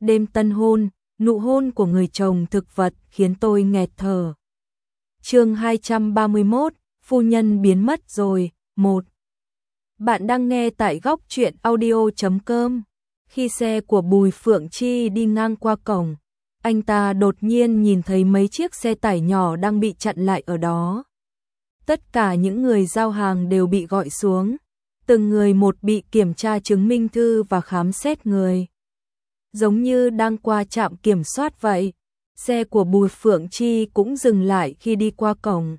đêm tân hôn, nụ hôn của người chồng thực vật khiến tôi nghẹt thở. Chương 231, phu nhân biến mất rồi, 1. Bạn đang nghe tại góc truyện audio.com. Khi xe của Bùi Phượng Chi đi ngang qua cổng, anh ta đột nhiên nhìn thấy mấy chiếc xe tải nhỏ đang bị chặn lại ở đó. Tất cả những người giao hàng đều bị gọi xuống, từng người một bị kiểm tra chứng minh thư và khám xét người. Giống như đang qua trạm kiểm soát vậy, xe của Bùi Phượng Chi cũng dừng lại khi đi qua cổng.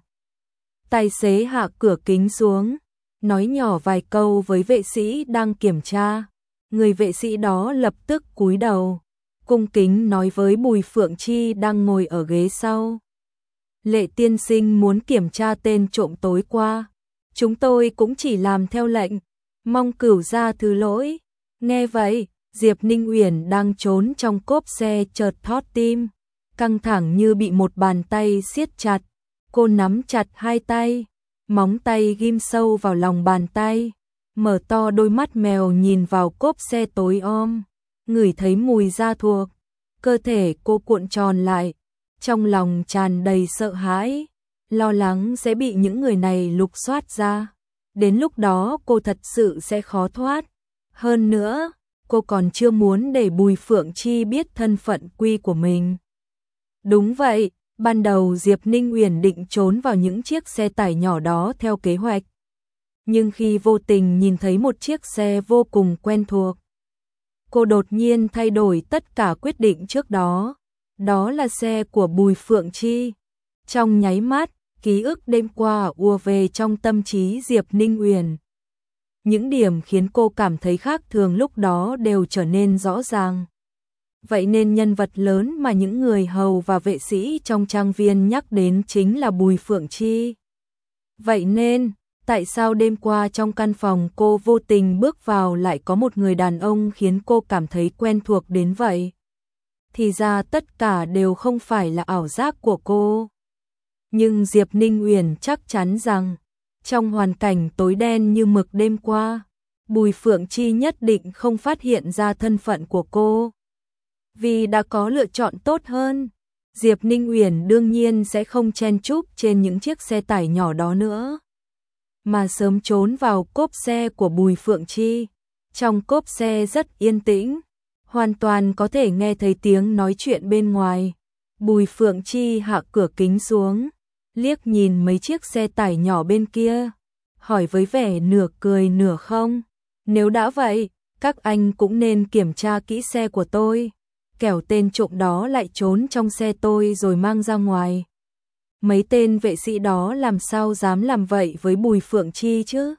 Tài xế hạ cửa kính xuống, nói nhỏ vài câu với vệ sĩ đang kiểm tra. Người vệ sĩ đó lập tức cúi đầu, cung kính nói với Bùi Phượng Chi đang ngồi ở ghế sau. Lệ tiên sinh muốn kiểm tra tên trộm tối qua. Chúng tôi cũng chỉ làm theo lệnh, mong cửu gia thứ lỗi. Nghe vậy, Diệp Ninh Uyển đang trốn trong cốp xe chợt thót tim, căng thẳng như bị một bàn tay siết chặt. Cô nắm chặt hai tay, móng tay ghim sâu vào lòng bàn tay, mở to đôi mắt mèo nhìn vào cốp xe tối om, ngửi thấy mùi da thuộc, cơ thể cô cuộn tròn lại, trong lòng tràn đầy sợ hãi, lo lắng sẽ bị những người này lục soát ra. Đến lúc đó cô thật sự sẽ khó thoát. Hơn nữa, cô còn chưa muốn để Bùi Phượng Chi biết thân phận quy của mình. Đúng vậy, ban đầu Diệp Ninh Uyển định trốn vào những chiếc xe tải nhỏ đó theo kế hoạch. Nhưng khi vô tình nhìn thấy một chiếc xe vô cùng quen thuộc, cô đột nhiên thay đổi tất cả quyết định trước đó. Đó là xe của Bùi Phượng Chi. Trong nháy mắt, ký ức đêm qua ùa về trong tâm trí Diệp Ninh Uyển. Những điểm khiến cô cảm thấy khác thường lúc đó đều trở nên rõ ràng. Vậy nên nhân vật lớn mà những người hầu và vệ sĩ trong trang viên nhắc đến chính là Bùi Phượng Chi. Vậy nên, tại sao đêm qua trong căn phòng cô vô tình bước vào lại có một người đàn ông khiến cô cảm thấy quen thuộc đến vậy? Thì ra tất cả đều không phải là ảo giác của cô. Nhưng Diệp Ninh Uyển chắc chắn rằng, trong hoàn cảnh tối đen như mực đêm qua, Bùi Phượng Chi nhất định không phát hiện ra thân phận của cô. Vì đã có lựa chọn tốt hơn, Diệp Ninh Uyển đương nhiên sẽ không chen chúc trên những chiếc xe tải nhỏ đó nữa, mà sớm trốn vào cốp xe của Bùi Phượng Chi. Trong cốp xe rất yên tĩnh, hoàn toàn có thể nghe thấy tiếng nói chuyện bên ngoài. Bùi Phượng Chi hạ cửa kính xuống, liếc nhìn mấy chiếc xe tải nhỏ bên kia, hỏi với vẻ nửa cười nửa không. Nếu đã vậy, các anh cũng nên kiểm tra kỹ xe của tôi, kẻo tên trộm đó lại trốn trong xe tôi rồi mang ra ngoài. Mấy tên vệ sĩ đó làm sao dám làm vậy với Bùi Phượng Chi chứ?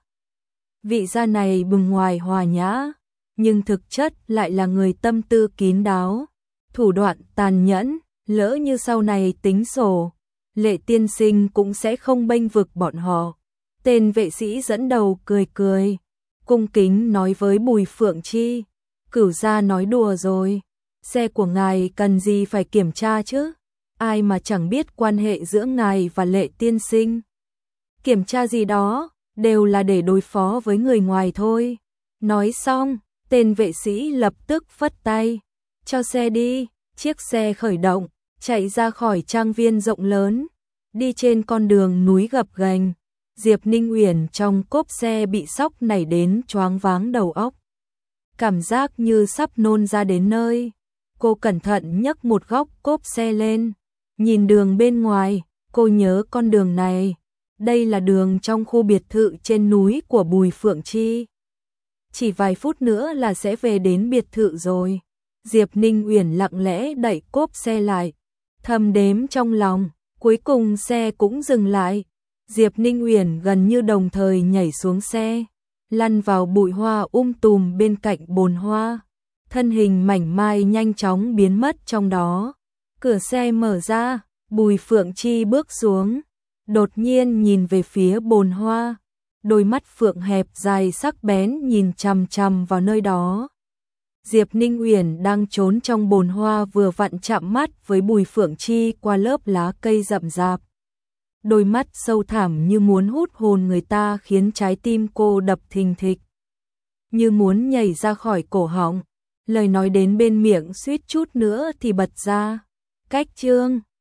Vị gia này bừng ngoài hòa nhã, nhưng thực chất lại là người tâm tư kín đáo, thủ đoạn tàn nhẫn, lỡ như sau này tính sổ, Lệ tiên sinh cũng sẽ không bênh vực bọn họ. Tên vệ sĩ dẫn đầu cười cười, cung kính nói với Bùi Phượng Chi, cửu gia nói đùa rồi, xe của ngài cần gì phải kiểm tra chứ? Ai mà chẳng biết quan hệ giữa ngài và Lệ tiên sinh. Kiểm tra gì đó, đều là để đối phó với người ngoài thôi. Nói xong, tên vệ sĩ lập tức phất tay, cho xe đi. Chiếc xe khởi động, chạy ra khỏi trang viên rộng lớn, đi trên con đường núi gập ghềnh. Diệp Ninh Uyển trong cốp xe bị sốc nảy đến choáng váng đầu óc, cảm giác như sắp nôn ra đến nơi. Cô cẩn thận nhấc một góc cốp xe lên, nhìn đường bên ngoài. Cô nhớ con đường này, đây là đường trong khu biệt thự trên núi của Bùi Phượng Chi. Chỉ vài phút nữa là sẽ về đến biệt thự rồi. Diệp Ninh Uyển lặng lẽ đẩy cốp xe lại, thầm đếm trong lòng. Cuối cùng xe cũng dừng lại. Diệp Ninh Uyển gần như đồng thời nhảy xuống xe, lăn vào bụi hoa tùm bên cạnh bồn hoa. Thân hình mảnh mai nhanh chóng biến mất trong đó. Cửa xe mở ra, Bùi Phượng Chi bước xuống, đột nhiên nhìn về phía bồn hoa, đôi mắt phượng hẹp dài sắc bén nhìn chằm chằm vào nơi đó. Diệp Ninh Uyển đang trốn trong bồn hoa vừa vặn chạm mắt với Bùi Phượng Chi qua lớp lá cây rậm rạp. Đôi mắt sâu thẳm như muốn hút hồn người ta khiến trái tim cô đập thình thịch, như muốn nhảy ra khỏi cổ họng. Lời nói đến bên miệng suýt chút nữa thì bật ra. Cách chương